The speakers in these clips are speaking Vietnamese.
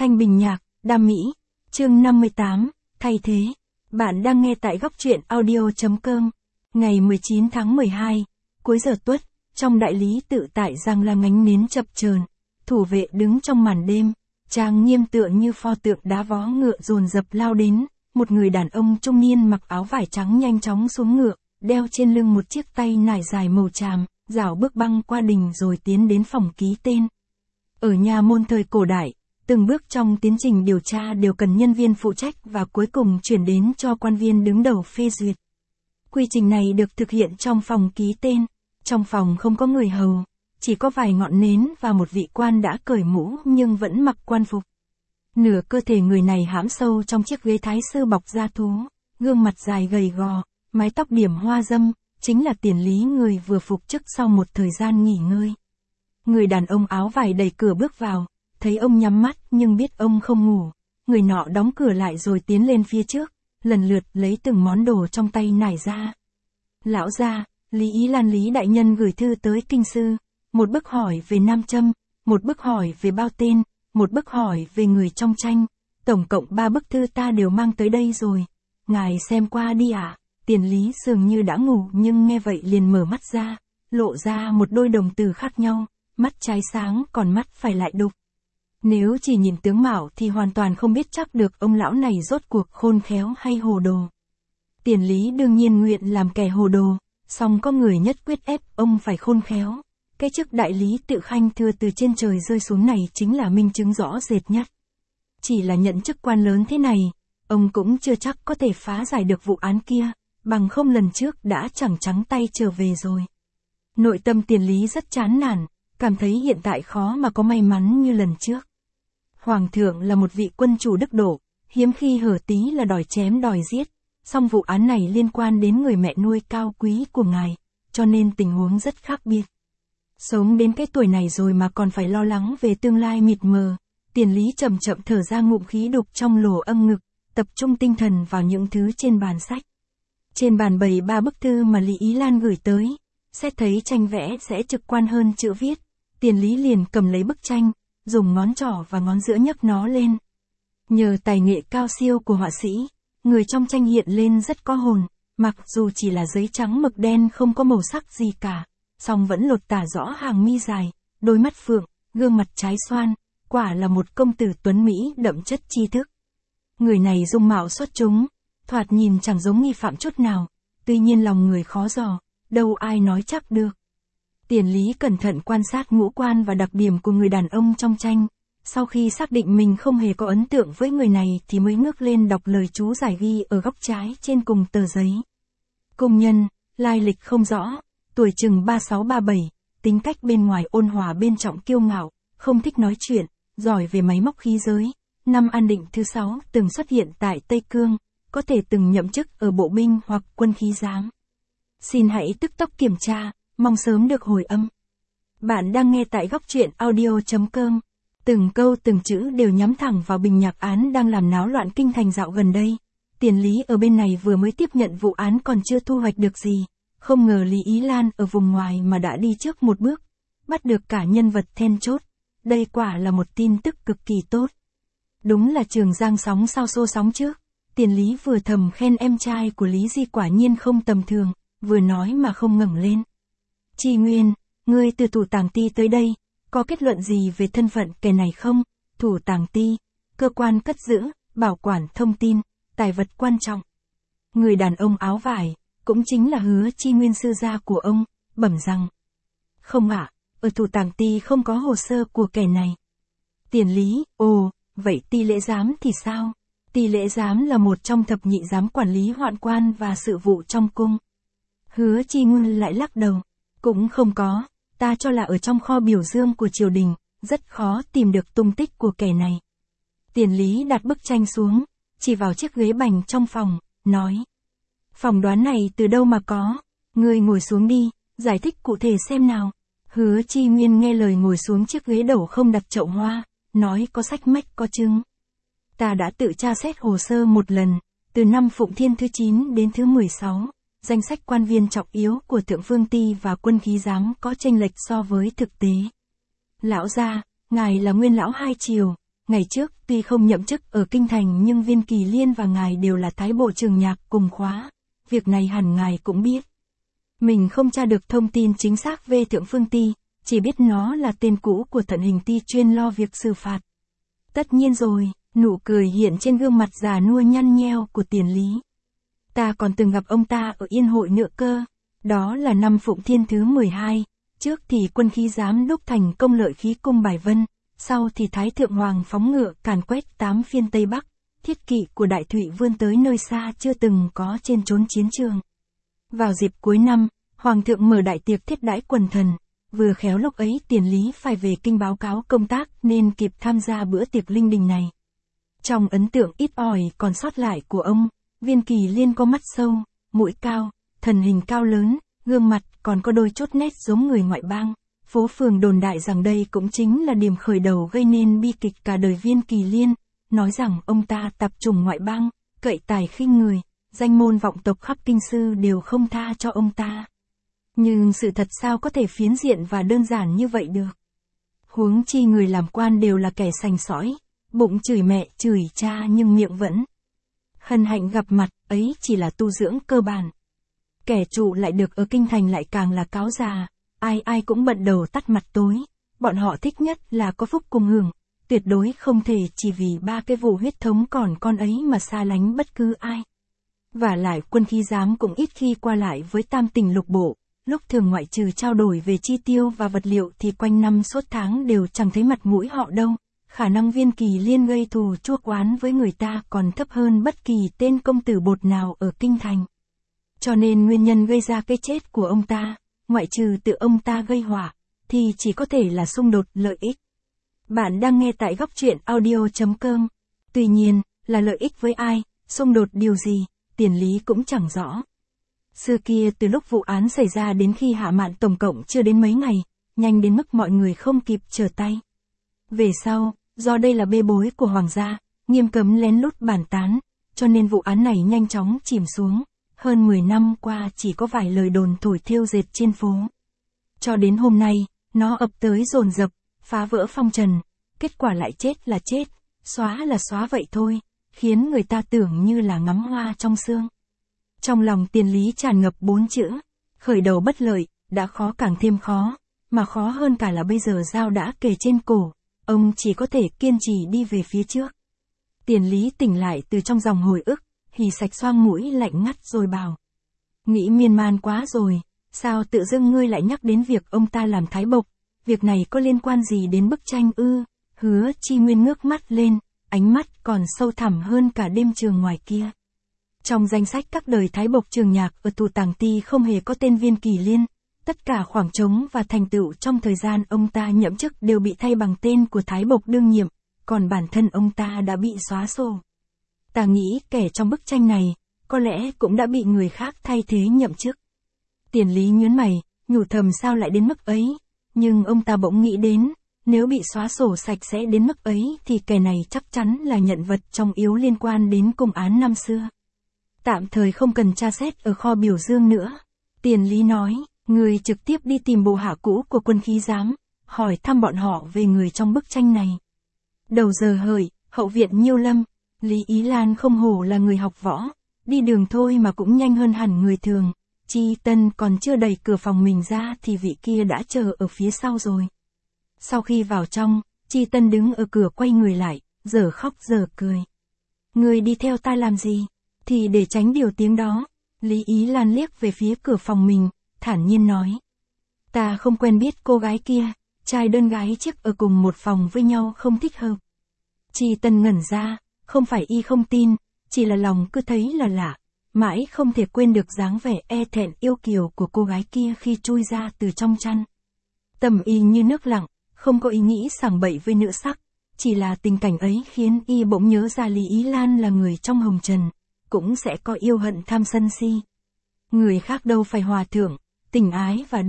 Thanh Bình Nhạc, Đam Mỹ, chương 58, thay thế. Bạn đang nghe tại góc truyện audio.com. Ngày 19 tháng 12, cuối giờ tuất, trong đại lý tự tại Giang Lam ngánh nến chập chờn, thủ vệ đứng trong màn đêm, trang nghiêm tựa như pho tượng đá vó ngựa dồn dập lao đến, một người đàn ông trung niên mặc áo vải trắng nhanh chóng xuống ngựa, đeo trên lưng một chiếc tay nải dài màu tràm, rảo bước băng qua đình rồi tiến đến phòng ký tên. Ở nhà môn thời cổ đại, từng bước trong tiến trình điều tra đều cần nhân viên phụ trách và cuối cùng chuyển đến cho quan viên đứng đầu phê duyệt. Quy trình này được thực hiện trong phòng ký tên. Trong phòng không có người hầu, chỉ có vài ngọn nến và một vị quan đã cởi mũ nhưng vẫn mặc quan phục. Nửa cơ thể người này hãm sâu trong chiếc ghế thái sư bọc da thú, gương mặt dài gầy gò, mái tóc điểm hoa dâm, chính là Tiền Lý, người vừa phục chức sau một thời gian nghỉ ngơi. Người đàn ông áo vải đẩy cửa bước vào, thấy ông nhắm mắt nhưng biết ông không ngủ, người nọ đóng cửa lại rồi tiến lên phía trước, lần lượt lấy từng món đồ trong tay nải ra. Lão gia, Lý Ý Lan Lý đại nhân gửi thư tới kinh sư, một bức hỏi về nam châm, một bức hỏi về bao tên, một bức hỏi về người trong tranh, tổng cộng 3 bức thư ta đều mang tới đây rồi, ngài xem qua đi ạ. Tiền Lý dường như đã ngủ nhưng nghe vậy liền mở mắt ra, lộ ra một đôi đồng tử khác nhau, mắt trái sáng còn mắt phải lại đục. Nếu chỉ nhìn tướng mạo thì hoàn toàn không biết chắc được ông lão này rốt cuộc khôn khéo hay hồ đồ. Tiền Lý đương nhiên nguyện làm kẻ hồ đồ, song có người nhất quyết ép ông phải khôn khéo. Cái chức đại lý tự khanh thừa từ trên trời rơi xuống này chính là minh chứng rõ rệt nhất. Chỉ là nhận chức quan lớn thế này, ông cũng chưa chắc có thể phá giải được vụ án kia, bằng không lần trước đã chẳng trắng tay trở về rồi. Nội tâm Tiền Lý rất chán nản, cảm thấy hiện tại khó mà có may mắn như lần trước. Hoàng thượng là một vị quân chủ đức độ, hiếm khi hở tí là đòi chém đòi giết, song vụ án này liên quan đến người mẹ nuôi cao quý của ngài, cho nên tình huống rất khác biệt. Sống đến cái tuổi này rồi mà còn phải lo lắng về tương lai mịt mờ, Tiền Lý chậm chậm thở ra ngụm khí đục trong lỗ âm ngực, tập trung tinh thần vào những thứ trên bàn sách. Trên bàn bày 3 bức thư mà Lý Ý Lan gửi tới, xét thấy tranh vẽ sẽ trực quan hơn chữ viết, Tiền Lý liền cầm lấy bức tranh, dùng ngón trỏ và ngón giữa nhấc nó lên. Nhờ tài nghệ cao siêu của họa sĩ, người trong tranh hiện lên rất có hồn, mặc dù chỉ là giấy trắng mực đen không có màu sắc gì cả, song vẫn lột tả rõ hàng mi dài, đôi mắt phượng, gương mặt trái xoan, quả là một công tử tuấn Mỹ đậm chất tri thức. Người này dung mạo xuất chúng, thoạt nhìn chẳng giống nghi phạm chút nào, tuy nhiên lòng người khó dò, đâu ai nói chắc được. Tiền Lý cẩn thận quan sát ngũ quan và đặc điểm của người đàn ông trong tranh, sau khi xác định mình không hề có ấn tượng với người này thì mới ngước lên đọc lời chú giải ghi ở góc trái trên cùng tờ giấy. Công nhân, lai lịch không rõ, tuổi chừng 36-37, tính cách bên ngoài ôn hòa bên trong kiêu ngạo, không thích nói chuyện, giỏi về máy móc khí giới, năm An Định thứ 6 từng xuất hiện tại Tây Cương, có thể từng nhậm chức ở bộ binh hoặc quân khí giám. Xin hãy tức tốc kiểm tra, mong sớm được hồi âm. Bạn đang nghe tại góc truyện audio.com. Từng câu từng chữ đều nhắm thẳng vào bình nhạc án đang làm náo loạn kinh thành dạo gần đây. Tiền Lý ở bên này vừa mới tiếp nhận vụ án còn chưa thu hoạch được gì, không ngờ Lý Ý Lan ở vùng ngoài mà đã đi trước một bước, bắt được cả nhân vật then chốt. Đây quả là một tin tức cực kỳ tốt. Đúng là Trường Giang sóng sau xô sóng trước. Tiền Lý vừa thầm khen em trai của Lý Di quả nhiên không tầm thường, vừa nói mà không ngẩng lên. Tri Nguyên, ngươi từ Thủ Tàng Ty tới đây, có kết luận gì về thân phận kẻ này không? Thủ Tàng Ty, cơ quan cất giữ, bảo quản thông tin, tài vật quan trọng. Người đàn ông áo vải, cũng chính là Hứa Tri Nguyên sư gia của ông, bẩm rằng. Không ạ, ở Thủ Tàng Ty không có hồ sơ của kẻ này. Tiền Lý, ồ, vậy Ty lễ giám thì sao? Ty lễ giám là một trong thập nhị giám quản lý hoạn quan và sự vụ trong cung. Hứa Tri Nguyên lại lắc đầu. Cũng không có, ta cho là ở trong kho biểu dương của triều đình, rất khó tìm được tung tích của kẻ này. Tiền Lý đặt bức tranh xuống, chỉ vào chiếc ghế bành trong phòng, nói. Phỏng đoán này từ đâu mà có, ngươi ngồi xuống đi, giải thích cụ thể xem nào. Hứa Tri Nguyên nghe lời ngồi xuống chiếc ghế đẩu không đặt chậu hoa, nói có sách mách có chứng. Ta đã tự tra xét hồ sơ một lần, từ năm Phụng Thiên thứ 9 đến thứ 16. Danh sách quan viên trọng yếu của Thượng Phương Ty và quân khí giám có chênh lệch so với thực tế. Lão gia, ngài là nguyên lão hai triều, Ngày trước, tuy không nhậm chức ở Kinh Thành nhưng Viên Kỳ Liên và ngài đều là Thái Bộ Trường Nhạc cùng khóa. Việc này hẳn ngài cũng biết. Mình không tra được thông tin chính xác về Thượng Phương Ti, chỉ biết nó là tên cũ của Thận Hình Ti chuyên lo việc xử phạt. Tất nhiên rồi, nụ cười hiện trên gương mặt già nua nhăn nheo của Tiền Lý. Ta còn từng gặp ông ta ở Yên Hội nữa cơ. Đó là năm Phụng Thiên thứ 12, trước thì quân khí giám đốc thành công Lợi Khí cung Bài Vân, sau thì Thái Thượng Hoàng phóng ngựa càn quét 8 phiên Tây Bắc, thiết kỵ của Đại Thụy vươn tới nơi xa chưa từng có trên chốn chiến trường. Vào dịp cuối năm, Hoàng thượng mở đại tiệc thiết đãi quần thần, vừa khéo lúc ấy Tiền Lý phải về kinh báo cáo công tác nên kịp tham gia bữa tiệc linh đình này. Trong ấn tượng ít ỏi còn sót lại của ông, Viên Kỳ Liên có mắt sâu, mũi cao, thần hình cao lớn, gương mặt còn có đôi chút nét giống người ngoại bang. Phố phường đồn đại rằng đây cũng chính là điểm khởi đầu gây nên bi kịch cả đời Viên Kỳ Liên, nói rằng ông ta tập trùng ngoại bang, cậy tài khinh người, danh môn vọng tộc khắp kinh sư đều không tha cho ông ta. Nhưng sự thật sao có thể phiến diện và đơn giản như vậy được? Huống chi người làm quan đều là kẻ sành sỏi, bụng chửi mẹ chửi cha nhưng miệng vẫn hân hạnh gặp mặt, ấy chỉ là tu dưỡng cơ bản. Kẻ trụ lại được ở kinh thành lại càng là cáo già, ai ai cũng bận đầu tắt mặt tối, bọn họ thích nhất là có phúc cùng hưởng, tuyệt đối không thể chỉ vì 3 cái vụ huyết thống còn con ấy mà xa lánh bất cứ ai. Và lại quân khí giám cũng ít khi qua lại với Tam Tỉnh Lục Bộ, lúc thường ngoại trừ trao đổi về chi tiêu và vật liệu thì quanh năm suốt tháng đều chẳng thấy mặt mũi họ đâu. Khả năng Viên Kỳ Liên gây thù chuốc oán với người ta còn thấp hơn bất kỳ tên công tử bột nào ở kinh thành. Cho nên nguyên nhân gây ra cái chết của ông ta, ngoại trừ tự ông ta gây họa, thì chỉ có thể là xung đột lợi ích. Bạn đang nghe tại góc truyện audio.com. Tuy nhiên, là lợi ích với ai, xung đột điều gì, Tiền Lý cũng chẳng rõ. Xưa kia từ lúc vụ án xảy ra đến khi hạ mạn tổng cộng chưa đến mấy ngày, nhanh đến mức mọi người không kịp trở tay. Về sau, do đây là bê bối của hoàng gia, nghiêm cấm lén lút bàn tán, cho nên vụ án này nhanh chóng chìm xuống. Hơn 10 năm qua chỉ có vài lời đồn thổi thêu dệt trên phố. Cho đến hôm nay, nó ập tới dồn dập, phá vỡ phong trần, kết quả lại chết là chết, xóa là xóa vậy thôi, khiến người ta tưởng như là ngắm hoa trong sương. Trong lòng Tiền Lý tràn ngập 4 chữ, khởi đầu bất lợi, đã khó càng thêm khó, mà khó hơn cả là bây giờ dao đã kề trên cổ, ông chỉ có thể kiên trì đi về phía trước. Tiền Lý tỉnh lại từ trong dòng hồi ức, hì sạch xoang mũi lạnh ngắt rồi bảo. Nghĩ miên man quá rồi, sao tự dưng ngươi lại nhắc đến việc ông ta làm thái bộc, việc này có liên quan gì đến bức tranh ư? Hứa Chi Nguyên ngước mắt lên, ánh mắt còn sâu thẳm hơn cả đêm trường ngoài kia. Trong danh sách các đời thái bộc Trường Nhạc ở Thủ Tàng Ti không hề có tên Viên Kỳ Liên, tất cả khoảng trống và thành tựu trong thời gian ông ta nhậm chức đều bị thay bằng tên của thái bộc đương nhiệm, còn bản thân ông ta đã bị xóa sổ. Ta nghĩ kẻ trong bức tranh này, có lẽ cũng đã bị người khác thay thế nhậm chức. Tiền Lý nhướng mày, nhủ thầm sao lại đến mức ấy, nhưng ông ta bỗng nghĩ đến, nếu bị xóa sổ sạch sẽ đến mức ấy thì kẻ này chắc chắn là nhận vật trọng yếu liên quan đến cung án năm xưa. Tạm thời không cần tra xét ở kho biểu dương nữa. Tiền Lý nói, người trực tiếp đi tìm bộ hạ cũ của quân khí giám, hỏi thăm bọn họ về người trong bức tranh này. Đầu giờ hợi, hậu viện Nhiêu Lâm, Lý Ý Lan không hổ là người học võ, đi đường thôi mà cũng nhanh hơn hẳn người thường. Chi Tân còn chưa đẩy cửa phòng mình ra thì vị kia đã chờ ở phía sau rồi. Sau khi vào trong, Chi Tân đứng ở cửa quay người lại, giờ khóc giờ cười. Người đi theo ta làm gì? Thì để tránh điều tiếng đó. Lý Ý Lan liếc về phía cửa phòng mình, thản nhiên nói. Ta không quen biết cô gái kia, trai đơn gái chiếc ở cùng một phòng với nhau không thích hợp. Chi Tân ngẩn ra, không phải y không tin, chỉ là lòng cứ thấy là lạ, mãi không thể quên được dáng vẻ e thẹn yêu kiều của cô gái kia khi chui ra từ trong chăn. Tâm y như nước lặng, không có ý nghĩ sảng bậy với nữ sắc, chỉ là tình cảnh ấy khiến y bỗng nhớ ra Lý Ý Lan là người trong hồng trần, cũng sẽ có yêu hận tham sân si. Người khác đâu phải hòa thượng, tình ái và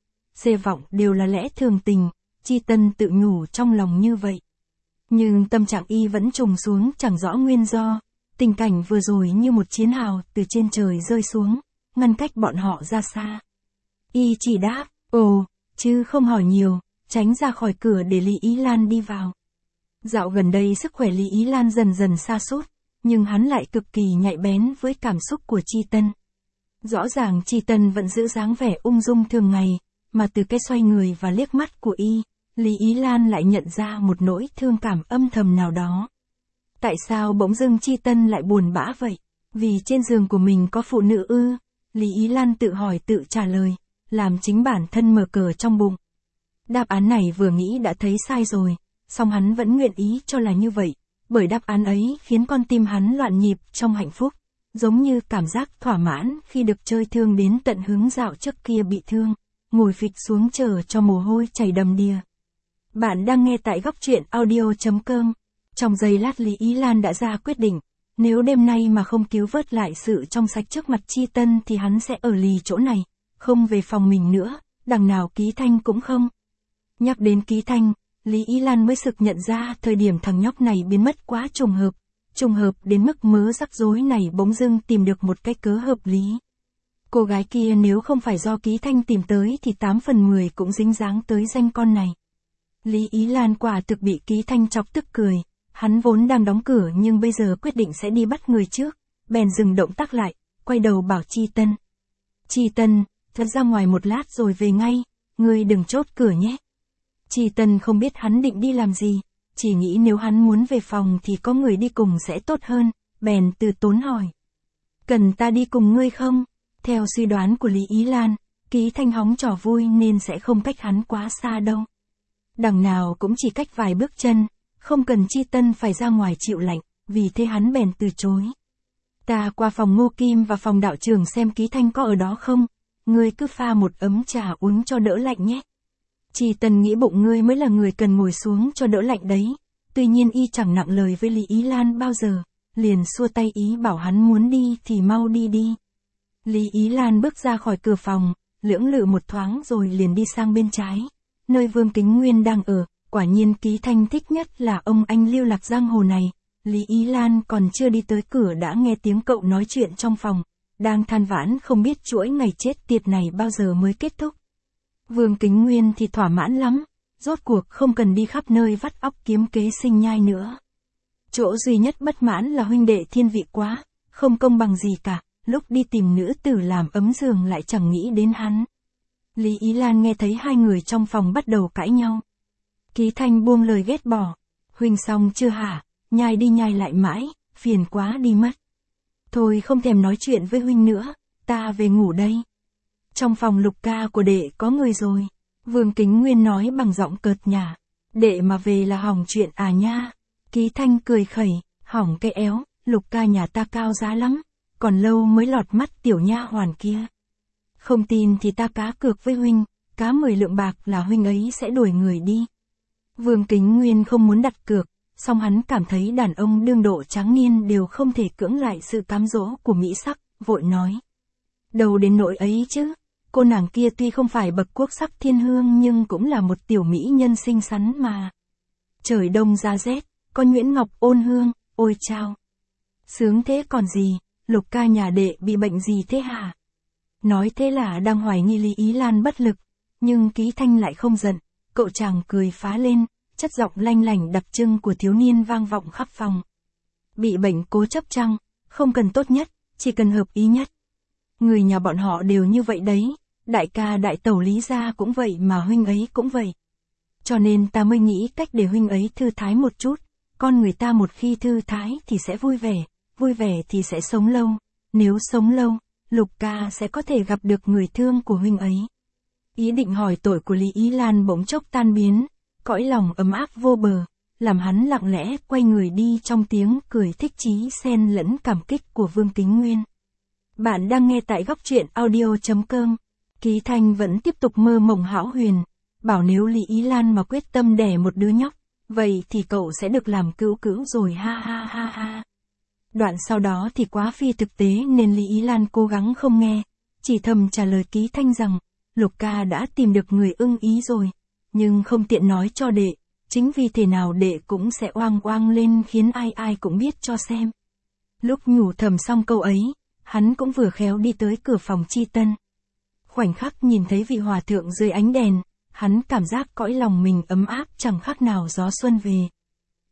dê vọng đều là lẽ thường tình, Chi Tân tự nhủ trong lòng như vậy. Nhưng tâm trạng y vẫn trùng xuống chẳng rõ nguyên do, tình cảnh vừa rồi như một chiến hào từ trên trời rơi xuống, ngăn cách bọn họ ra xa. Y chỉ đáp, ồ, chứ không hỏi nhiều, tránh ra khỏi cửa để Lý Ý Lan đi vào. Dạo gần đây sức khỏe Lý Ý Lan dần dần sa sút, nhưng hắn lại cực kỳ nhạy bén với cảm xúc của Chi Tân. Rõ ràng Chi Tân vẫn giữ dáng vẻ ung dung thường ngày, mà từ cái xoay người và liếc mắt của y, Lý Ý Lan lại nhận ra một nỗi thương cảm âm thầm nào đó. Tại sao bỗng dưng Chi Tân lại buồn bã vậy? Vì trên giường của mình có phụ nữ ư? Lý Ý Lan tự hỏi tự trả lời, làm chính bản thân mở cờ trong bụng. Đáp án này vừa nghĩ đã thấy sai rồi, song hắn vẫn nguyện ý cho là như vậy, bởi đáp án ấy khiến con tim hắn loạn nhịp trong hạnh phúc, giống như cảm giác thỏa mãn khi được chơi thương đến tận hướng dạo trước kia bị thương, ngồi phịch xuống chờ cho mồ hôi chảy đầm đìa. Bạn đang nghe tại góc truyện audio.com. Trong giây lát Lý Ý Lan đã ra quyết định, nếu đêm nay mà không cứu vớt lại sự trong sạch trước mặt Chi Tân thì hắn sẽ ở lì chỗ này, không về phòng mình nữa, đằng nào Ký Thanh cũng không. Nhắc đến Ký Thanh, Lý Ý Lan mới sực nhận ra thời điểm thằng nhóc này biến mất quá trùng hợp đến mức mớ rắc rối này bỗng dưng tìm được một cái cớ hợp lý. Cô gái kia nếu không phải do Ký Thanh tìm tới thì 8 phần 10 cũng dính dáng tới danh con này. Lý Ý Lan quả thực bị Ký Thanh chọc tức cười, hắn vốn đang đóng cửa nhưng bây giờ quyết định sẽ đi bắt người trước, bèn dừng động tác lại, quay đầu bảo Chi Tân. Chi Tân, thật ra ngoài một lát rồi về ngay, ngươi đừng chốt cửa nhé. Chi Tân không biết hắn định đi làm gì, chỉ nghĩ nếu hắn muốn về phòng thì có người đi cùng sẽ tốt hơn, bèn từ tốn hỏi. Cần ta đi cùng ngươi không? Theo suy đoán của Lý Ý Lan, Ký Thanh hóng trò vui nên sẽ không cách hắn quá xa đâu. Đằng nào cũng chỉ cách vài bước chân, không cần Chi Tân phải ra ngoài chịu lạnh, vì thế hắn bèn từ chối. Ta qua phòng Ngô Kim và phòng đạo trưởng xem Ký Thanh có ở đó không, ngươi cứ pha một ấm trà uống cho đỡ lạnh nhé. Chi Tân nghĩ bụng ngươi mới là người cần ngồi xuống cho đỡ lạnh đấy, tuy nhiên y chẳng nặng lời với Lý Ý Lan bao giờ, liền xua tay ý bảo hắn muốn đi thì mau đi đi. Lý Ý Lan bước ra khỏi cửa phòng, lưỡng lự một thoáng rồi liền đi sang bên trái, nơi Vương Kính Nguyên đang ở. Quả nhiên Ký Thanh thích nhất là ông anh lưu lạc giang hồ này. Lý Ý Lan còn chưa đi tới cửa đã nghe tiếng cậu nói chuyện trong phòng, đang than vãn không biết chuỗi ngày chết tiệt này bao giờ mới kết thúc. Vương Kính Nguyên thì thỏa mãn lắm, rốt cuộc không cần đi khắp nơi vắt óc kiếm kế sinh nhai nữa. Chỗ duy nhất bất mãn là huynh đệ thiên vị quá, không công bằng gì cả, lúc đi tìm nữ tử làm ấm giường lại chẳng nghĩ đến hắn. Lý Ý Lan nghe thấy hai người trong phòng bắt đầu cãi nhau. Ký Thanh buông lời ghét bỏ. Huynh xong chưa hả? Nhai đi nhai lại mãi, phiền quá đi mất. Thôi không thèm nói chuyện với huynh nữa, ta về ngủ đây. Trong phòng Lục ca của đệ có người rồi. Vương Kính Nguyên nói bằng giọng cợt nhả. Đệ mà về là hỏng chuyện à nha. Ký Thanh cười khẩy, hỏng cái éo, Lục ca nhà ta cao giá lắm, còn lâu mới lọt mắt tiểu nha hoàn kia. Không tin thì ta cá cược với huynh, cá 10 lượng bạc là huynh ấy sẽ đuổi người đi. Vương Kính Nguyên không muốn đặt cược, song hắn cảm thấy đàn ông đương độ tráng niên đều không thể cưỡng lại sự cám dỗ của mỹ sắc, vội nói. Đâu đến nỗi ấy chứ, cô nàng kia tuy không phải bậc quốc sắc thiên hương nhưng cũng là một tiểu mỹ nhân xinh xắn mà. Trời đông ra rét, có nhuyễn ngọc ôn hương, ôi chao. Sướng thế còn gì, Lục ca nhà đệ bị bệnh gì thế hả? Nói thế là đang hoài nghi Lý Ý Lan bất lực, nhưng Ký Thanh lại không giận, cậu chàng cười phá lên, chất giọng lanh lảnh đặc trưng của thiếu niên vang vọng khắp phòng. Bị bệnh cố chấp chăng, không cần tốt nhất, chỉ cần hợp ý nhất. Người nhà bọn họ đều như vậy đấy, đại ca đại tẩu Lý gia cũng vậy mà huynh ấy cũng vậy. Cho nên ta mới nghĩ cách để huynh ấy thư thái một chút, con người ta một khi thư thái thì sẽ vui vẻ thì sẽ sống lâu, nếu sống lâu, Lục ca sẽ có thể gặp được người thương của huynh ấy. Ý định hỏi tội của Lý Ý Lan bỗng chốc tan biến, cõi lòng ấm áp vô bờ, làm hắn lặng lẽ quay người đi trong tiếng cười thích chí xen lẫn cảm kích của Vương Kính Nguyên. Bạn đang nghe tại góc truyện audio.com. Ký Thanh vẫn tiếp tục mơ mộng hão huyền, bảo nếu Lý Ý Lan mà quyết tâm đẻ một đứa nhóc, vậy thì cậu sẽ được làm cữu cữu rồi ha ha ha ha. Đoạn sau đó thì quá phi thực tế nên Lý Ý Lan cố gắng không nghe, chỉ thầm trả lời Ký Thanh rằng, Lục ca đã tìm được người ưng ý rồi, nhưng không tiện nói cho đệ, chính vì thế nào đệ cũng sẽ oang oang lên khiến ai ai cũng biết cho xem. Lúc nhủ thầm xong câu ấy, hắn cũng vừa khéo đi tới cửa phòng Chi Tân. Khoảnh khắc nhìn thấy vị hòa thượng dưới ánh đèn, hắn cảm giác cõi lòng mình ấm áp chẳng khác nào gió xuân về.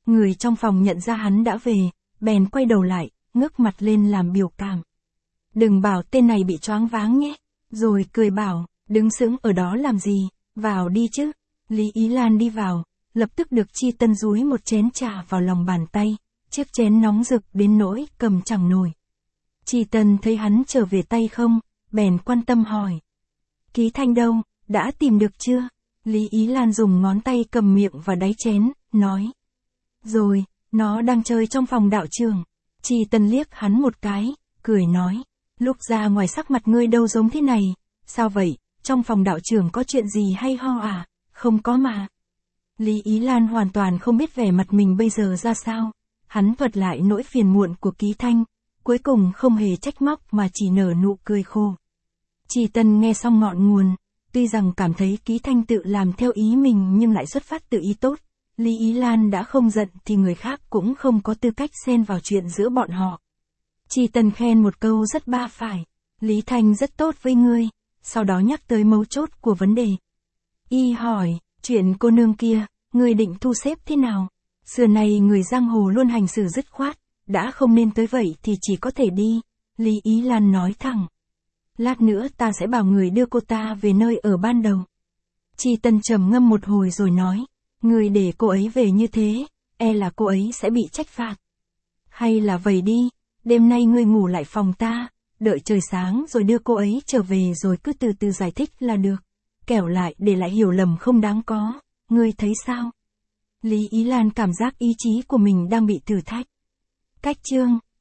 Người trong phòng nhận ra hắn đã về, bèn quay đầu lại, ngước mặt lên làm biểu cảm. Đừng bảo tên này bị choáng váng nhé. Rồi cười bảo, đứng sững ở đó làm gì, vào đi chứ. Lý Ý Lan đi vào, lập tức được Chi Tân dúi một chén trà vào lòng bàn tay, chiếc chén nóng rực đến nỗi cầm chẳng nổi. Chi Tân thấy hắn trở về tay không, bèn quan tâm hỏi. Ký Thanh đâu, đã tìm được chưa? Lý Ý Lan dùng ngón tay cầm miệng và đáy chén, nói. Rồi, nó đang chơi trong phòng đạo trường. Chi Tân liếc hắn một cái, cười nói. Lúc ra ngoài sắc mặt ngươi đâu giống thế này, sao vậy, trong phòng đạo trưởng có chuyện gì hay ho à? Không có mà. Lý Ý Lan hoàn toàn không biết vẻ mặt mình bây giờ ra sao. Hắn thuật lại nỗi phiền muộn của Ký Thanh, cuối cùng không hề trách móc mà chỉ nở nụ cười khô. Chi Tân nghe xong ngọn nguồn, tuy rằng cảm thấy Ký Thanh tự làm theo ý mình nhưng lại xuất phát từ ý tốt. Lý Ý Lan đã không giận thì người khác cũng không có tư cách xen vào chuyện giữa bọn họ. Chi Tân khen một câu rất ba phải. Lý Thanh rất tốt với ngươi, sau đó nhắc tới mấu chốt của vấn đề. Y hỏi, chuyện cô nương kia, ngươi định thu xếp thế nào? Xưa này người giang hồ luôn hành xử dứt khoát, đã không nên tới vậy thì chỉ có thể đi. Lý Ý Lan nói thẳng. Lát nữa ta sẽ bảo người đưa cô ta về nơi ở ban đầu. Chi Tân trầm ngâm một hồi rồi nói, ngươi để cô ấy về như thế, e là cô ấy sẽ bị trách phạt. Hay là vậy đi, đêm nay ngươi ngủ lại phòng ta, đợi trời sáng rồi đưa cô ấy trở về rồi cứ từ từ giải thích là được. Kẻo lại để lại hiểu lầm không đáng có, ngươi thấy sao? Lý Ý Lan cảm giác ý chí của mình đang bị thử thách. Cách chương